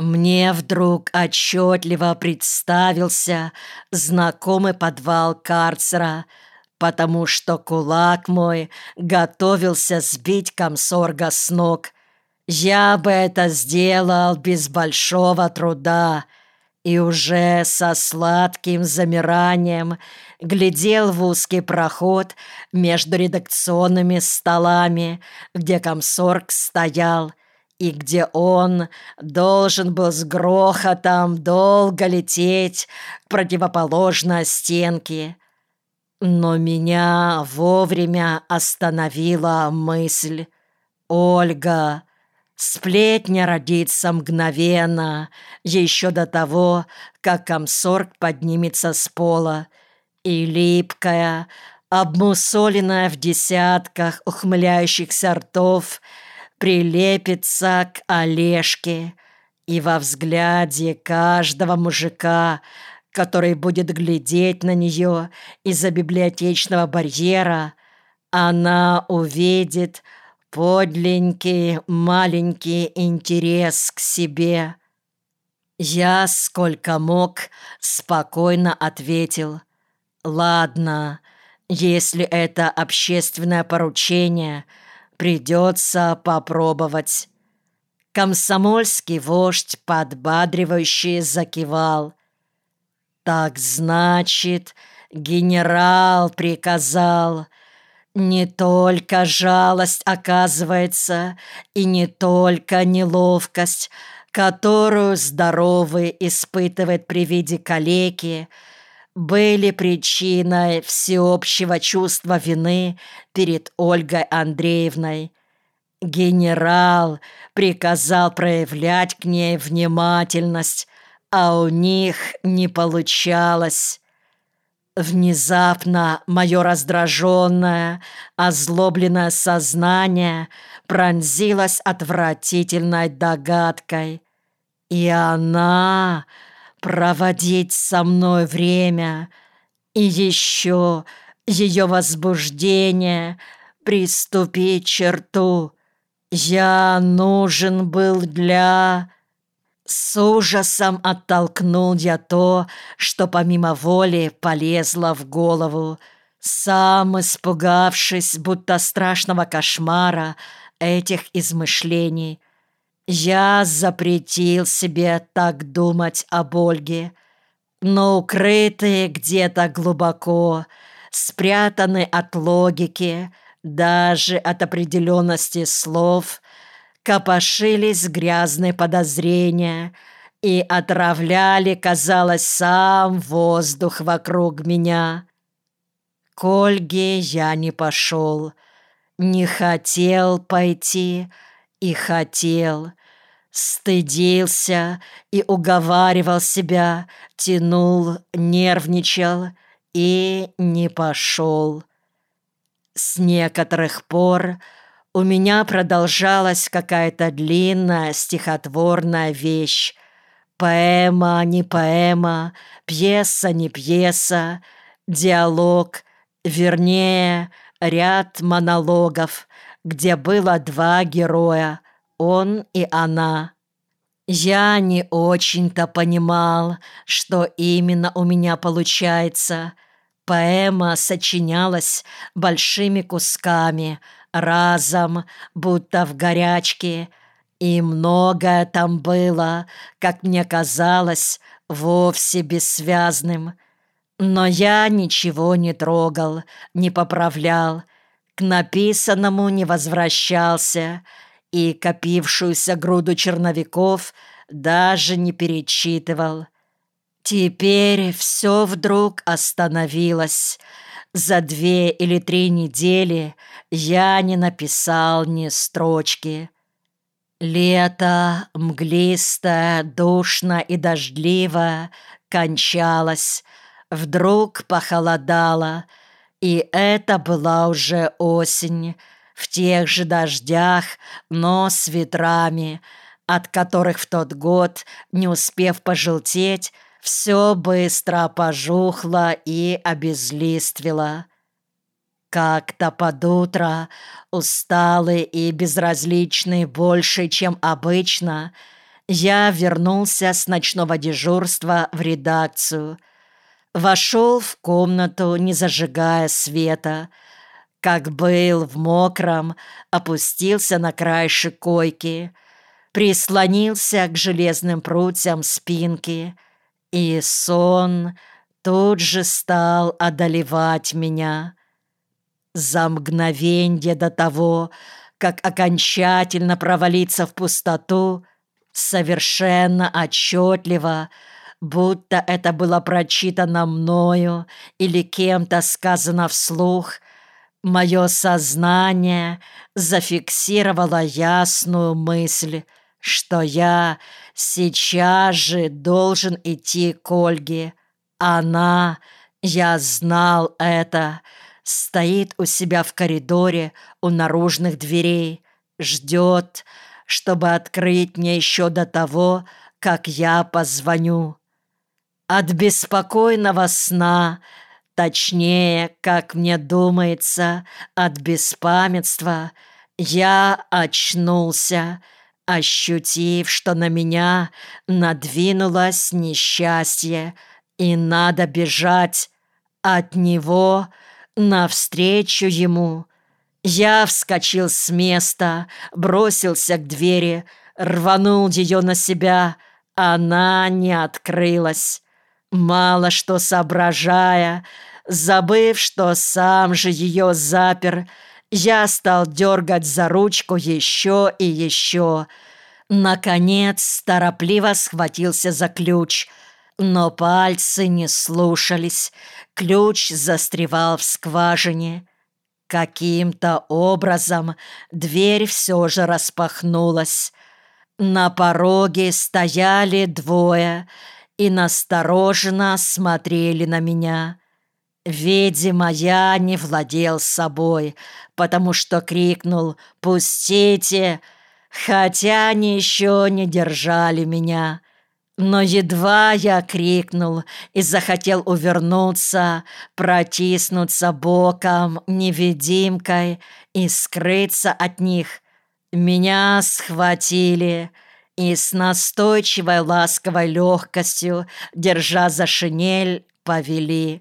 Мне вдруг отчетливо представился знакомый подвал карцера, потому что кулак мой готовился сбить комсорга с ног. Я бы это сделал без большого труда и уже со сладким замиранием глядел в узкий проход между редакционными столами, где комсорг стоял, и где он должен был с грохотом долго лететь к противоположной стенке. Но меня вовремя остановила мысль. Ольга, сплетня родится мгновенно, еще до того, как комсорг поднимется с пола, и липкая, обмусоленная в десятках ухмыляющихся ртов, прилепится к Олежке, и во взгляде каждого мужика, который будет глядеть на нее из-за библиотечного барьера, она увидит подленький маленький интерес к себе. Я, сколько мог, спокойно ответил: «Ладно, если это общественное поручение, придется попробовать». Комсомольский вождь подбадривающе закивал. «Так значит, генерал приказал. Не только жалость, оказывается, и не только неловкость, которую здоровый испытывает при виде калеки, были причиной всеобщего чувства вины перед Ольгой Андреевной. Генерал приказал проявлять к ней внимательность, а у них не получалось». Внезапно мое раздраженное, озлобленное сознание пронзилось отвратительной догадкой. И она проводить со мной время, и еще ее возбуждение приступить черту. Я нужен был для... С ужасом оттолкнул я то, что помимо воли полезло в голову, сам испугавшись, будто страшного кошмара этих измышлений. Я запретил себе так думать об Ольге, но укрытые где-то глубоко, спрятаны от логики, даже от определенности слов, копошились грязные подозрения и отравляли, казалось, сам воздух вокруг меня. К Ольге я не пошел, не хотел пойти и хотел, стыдился и уговаривал себя, тянул, нервничал и не пошел. С некоторых пор у меня продолжалась какая-то длинная стихотворная вещь. Поэма, не поэма, пьеса, не пьеса, диалог, вернее, ряд монологов, где было два героя, он и она. Я не очень-то понимал, что именно у меня получается. Поэма сочинялась большими кусками, разом, будто в горячке, и многое там было, как мне казалось, вовсе бессвязным. Но я ничего не трогал, не поправлял, к написанному не возвращался и копившуюся груду черновиков даже не перечитывал. Теперь все вдруг остановилось. За 2 или 3 недели я не написал ни строчки. Лето, мглистое, душно и дождливо, кончалось. Вдруг похолодало, и это была уже осень, в тех же дождях, но с ветрами, от которых в тот год, не успев пожелтеть, все быстро пожухло и обезлиствело. Как-то под утро, усталый и безразличный больше, чем обычно, я вернулся с ночного дежурства в редакцию. Вошел в комнату, не зажигая света. Как был в мокром, опустился на краешек койки, прислонился к железным прутьям спинки, и сон тут же стал одолевать меня. За мгновенье до того, как окончательно провалиться в пустоту, совершенно отчетливо, будто это было прочитано мною или кем-то сказано вслух, мое сознание зафиксировало ясную мысль, что я сейчас же должен идти к Ольге. Она, я знал это, стоит у себя в коридоре у наружных дверей, ждет, чтобы открыть мне еще до того, как я позвоню. От беспокойного сна, точнее, как мне думается, от беспамятства, я очнулся, ощутив, что на меня надвинулось несчастье, и надо бежать от него навстречу ему. Я вскочил с места, бросился к двери, рванул ее на себя. Она не открылась. Мало что соображая, забыв, что сам же ее запер, я стал дергать за ручку еще и еще. Наконец, торопливо схватился за ключ, но пальцы не слушались. Ключ застревал в скважине. Каким-то образом дверь все же распахнулась. На пороге стояли двое и настороженно смотрели на меня. Видимо, я не владел собой, потому что крикнул «Пустите!», хотя они еще не держали меня. Но едва я крикнул и захотел увернуться, протиснуться боком, невидимкой и скрыться от них, меня схватили и с настойчивой ласковой легкостью, держа за шинель, повели.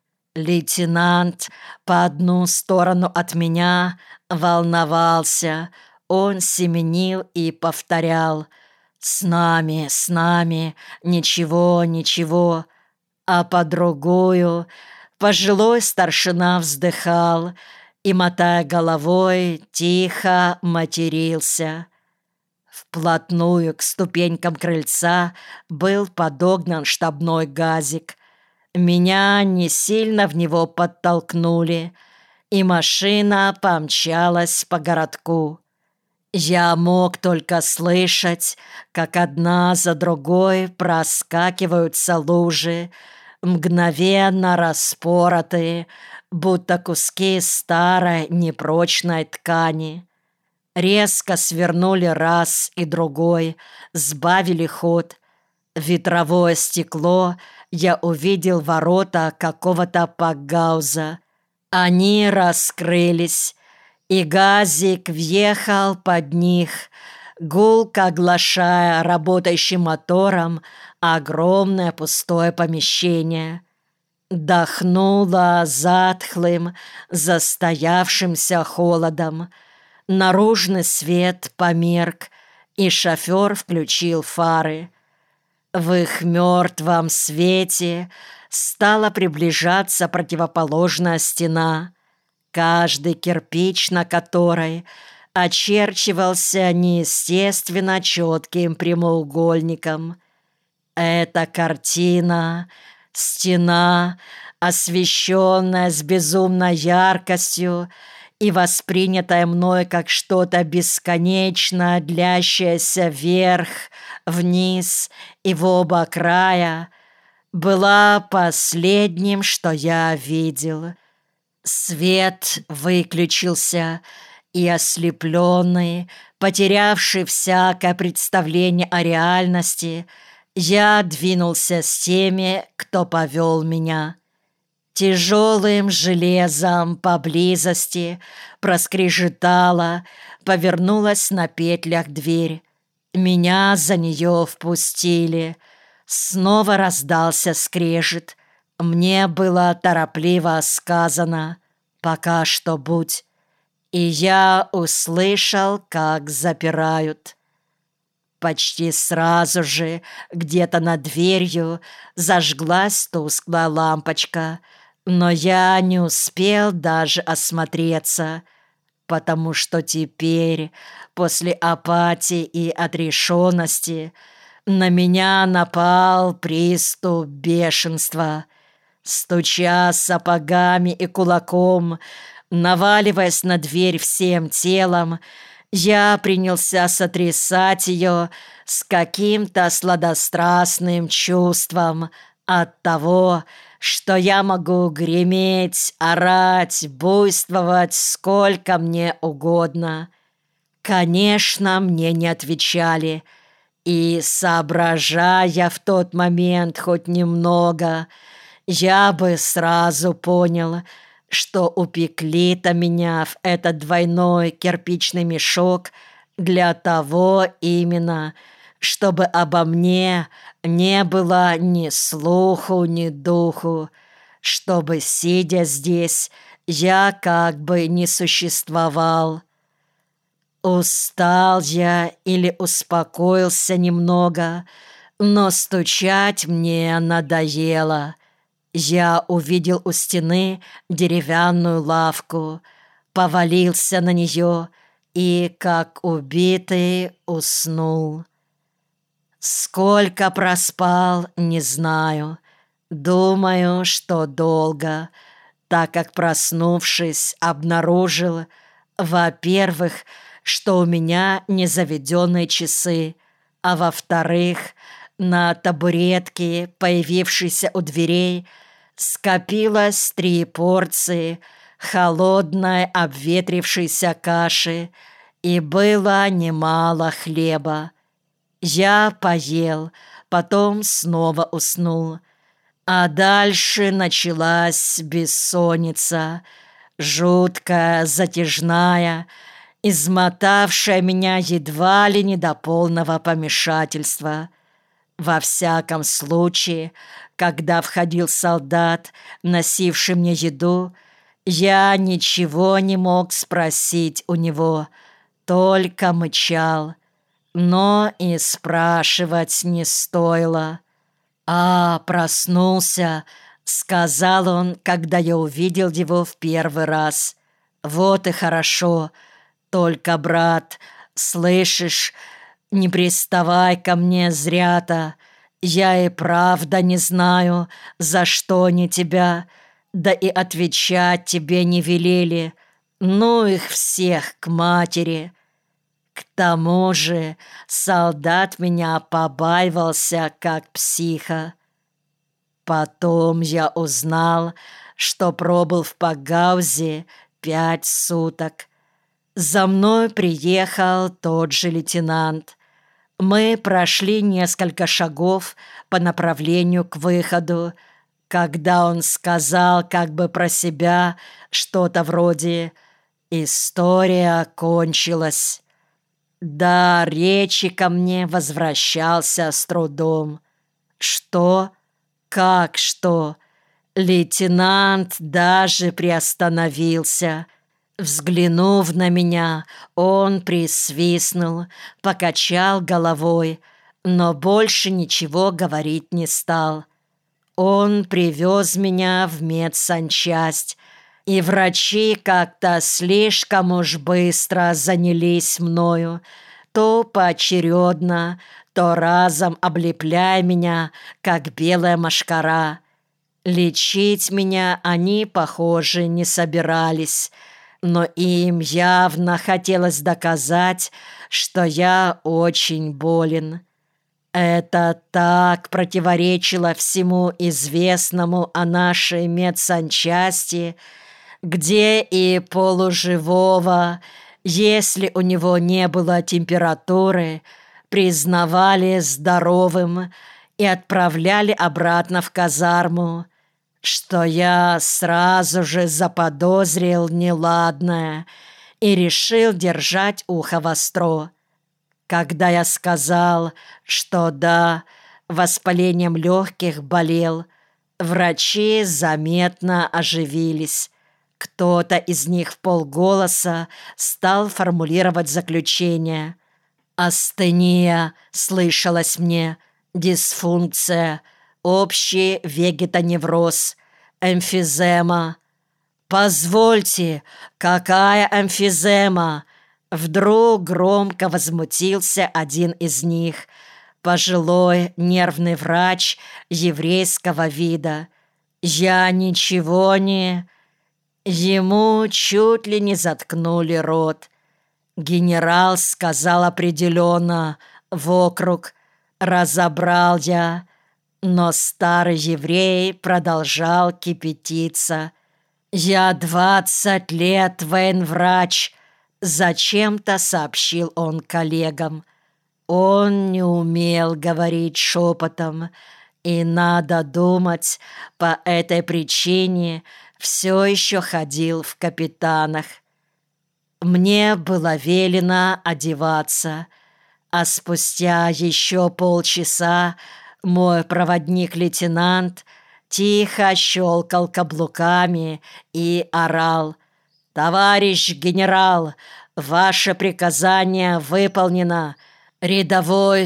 Лейтенант по одну сторону от меня волновался. Он семенил и повторял: с нами, ничего, ничего». А по другую пожилой старшина вздыхал и, мотая головой, тихо матерился. Вплотную к ступенькам крыльца был подогнан штабной газик. Меня не сильно в него подтолкнули, и машина помчалась по городку. Я мог только слышать, как одна за другой проскакиваются лужи, мгновенно распоротые, будто куски старой непрочной ткани. Резко свернули раз и другой, сбавили ход. В ветровое стекло я увидел ворота какого-то пакгауза. Они раскрылись, и газик въехал под них, гулко оглашая работающим мотором огромное пустое помещение. Дохнуло затхлым, застоявшимся холодом. Наружный свет померк, и шофер включил фары. В их мертвом свете стала приближаться противоположная стена, каждый кирпич на которой очерчивался неестественно четким прямоугольником. Эта картина, стена, освещенная с безумной яркостью и воспринятая мной как что-то бесконечно длящееся вверх, вниз и в оба края, была последним, что я видел. Свет выключился, и ослепленный, потерявший всякое представление о реальности, я двинулся с теми, кто повел меня. Тяжелым железом поблизости проскрежетала, повернулась на петлях дверь. Меня за нее впустили. Снова раздался скрежет. Мне было торопливо сказано: «Пока что будь». И я услышал, как запирают. Почти сразу же где-то над дверью зажглась тусклая лампочка, но я не успел даже осмотреться, потому что теперь, после апатии и отрешенности, на меня напал приступ бешенства. Стуча сапогами и кулаком, наваливаясь на дверь всем телом, я принялся сотрясать ее с каким-то сладострастным чувством от того, что я могу греметь, орать, буйствовать сколько мне угодно. Конечно, мне не отвечали, и, соображая в тот момент хоть немного, я бы сразу понял, что упекли-то меня в этот двойной кирпичный мешок для того именно, чтобы обо мне не было ни слуху, ни духу, чтобы, сидя здесь, я как бы не существовал. Устал я или успокоился немного, но стучать мне надоело. Я увидел у стены деревянную лавку, повалился на нее и, как убитый, уснул. Сколько проспал, не знаю. Думаю, что долго, так как, проснувшись, обнаружил, во-первых, что у меня незаведенные часы, а во-вторых, на табуретке, появившейся у дверей, скопилось 3 порции холодной обветрившейся каши и было немало хлеба. Я поел, потом снова уснул, а дальше началась бессонница, жуткая, затяжная, измотавшая меня едва ли не до полного помешательства. Во всяком случае, когда входил солдат, носивший мне еду, я ничего не мог спросить у него, только мычал. Но и спрашивать не стоило. «А, проснулся», — сказал он, когда я увидел его в первый раз. «Вот и хорошо. Только, брат, слышишь, не приставай ко мне зря-то. Я и правда не знаю, за что они тебя, да и отвечать тебе не велели. Ну их всех к матери». К тому же солдат меня побаивался, как психа. Потом я узнал, что пробыл в Пагаузе 5 суток. За мной приехал тот же лейтенант. Мы прошли несколько шагов по направлению к выходу, когда он сказал как бы про себя что-то вроде «История кончилась». Да, речи ко мне возвращался с трудом. Что? Как что? Лейтенант даже приостановился. Взглянув на меня, он присвистнул, покачал головой, но больше ничего говорить не стал. Он привез меня в медсанчасть, и врачи как-то слишком уж быстро занялись мною, то поочередно, то разом облепляя меня, как белая мошкара. Лечить меня они, похоже, не собирались, но им явно хотелось доказать, что я очень болен. Это так противоречило всему известному о нашей медсанчасти, где и полуживого, если у него не было температуры, признавали здоровым и отправляли обратно в казарму, что я сразу же заподозрил неладное и решил держать ухо востро. Когда я сказал, что да, воспалением легких болел, врачи заметно оживились. Кто-то из них вполголоса стал формулировать заключение. Астения, слышалось мне, дисфункция, общий вегетоневроз, эмфизема. «Позвольте, какая эмфизема?» Вдруг громко возмутился один из них, пожилой нервный врач еврейского вида. «Я ничего не...» Ему чуть ли не заткнули рот. Генерал сказал определенно в округ. Разобрал я, но старый еврей продолжал кипятиться. «Я 20 лет военврач», — зачем-то сообщил он коллегам. Он не умел говорить шепотом, и, надо думать, по этой причине все еще ходил в капитанах. Мне было велено одеваться, а спустя еще полчаса мой проводник-лейтенант тихо щелкал каблуками и орал: «Товарищ генерал, ваше приказание выполнено! Рядовой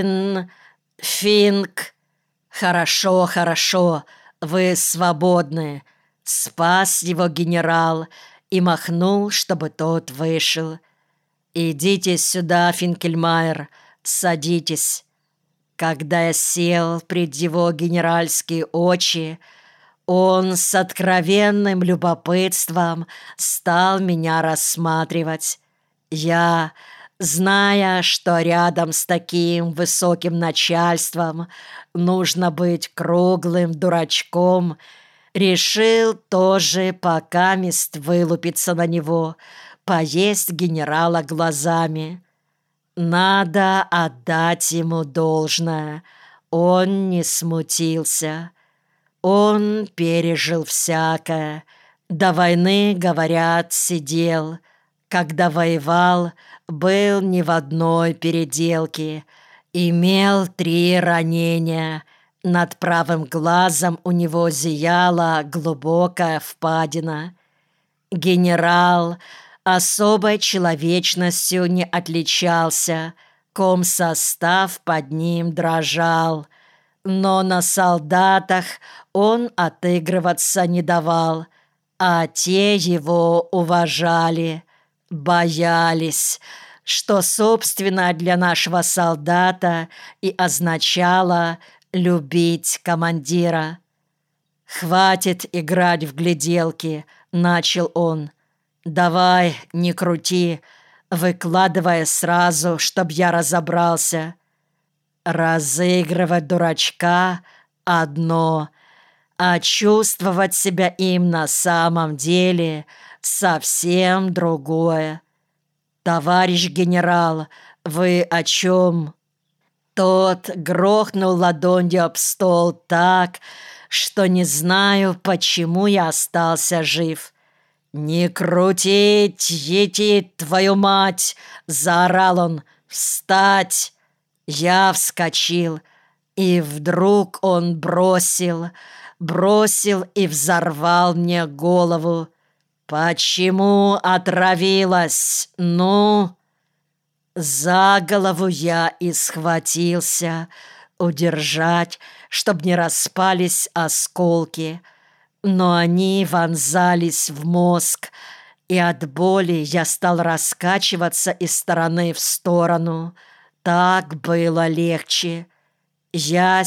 Финк! Хорошо, хорошо, вы свободны!» Спас его генерал и махнул, чтобы тот вышел. «Идите сюда, Финкельмайер, садитесь». Когда я сел пред его генеральские очи, он с откровенным любопытством стал меня рассматривать. Я, зная, что рядом с таким высоким начальством нужно быть круглым дурачком, решил тоже покамест вылупиться на него, поесть генерала глазами. Надо отдать ему должное. Он не смутился. Он пережил всякое. До войны, говорят, сидел. Когда воевал, был не в одной переделке. Имел 3 ранения. Над правым глазом у него зияла глубокая впадина. Генерал особой человечностью не отличался. Комсостав под ним дрожал. Но на солдатах он отыгрываться не давал, а те его уважали, боялись, что, собственно, для нашего солдата и означало любить командира. «Хватит играть в гляделки», — начал он. «Давай, не крути, выкладывай сразу, чтоб я разобрался». Разыгрывать дурачка — одно, а чувствовать себя им на самом деле — совсем другое. «Товарищ генерал, вы о чем?» Тот грохнул ладонью об стол так, что не знаю, почему я остался жив. «Не крутить, ети, твою мать!» — заорал он. «Встать!» Я вскочил, и вдруг он бросил и взорвал мне голову. «Почему отравилась? Ну?» За голову я и схватился, удержать, чтоб не распались осколки, но они вонзались в мозг, и от боли я стал раскачиваться из стороны в сторону. Так было легче. Я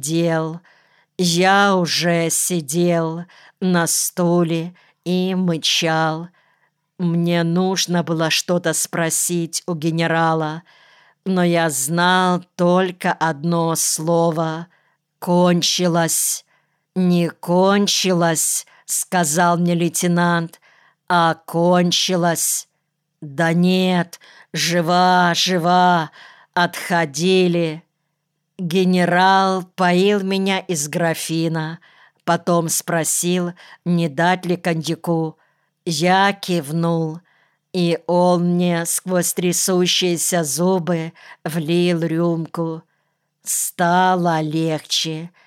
уже сидел на стуле и мычал. Мне нужно было что-то спросить у генерала, но я знал только одно слово — «кончилось». «Не кончилось», — сказал мне лейтенант, — «а кончилось». «Да нет, жива, жива, отходили». Генерал поил меня из графина, потом спросил, не дать ли коньяку. Я кивнул. И он мне сквозь трясущиеся зубы влил рюмку. Стало легче.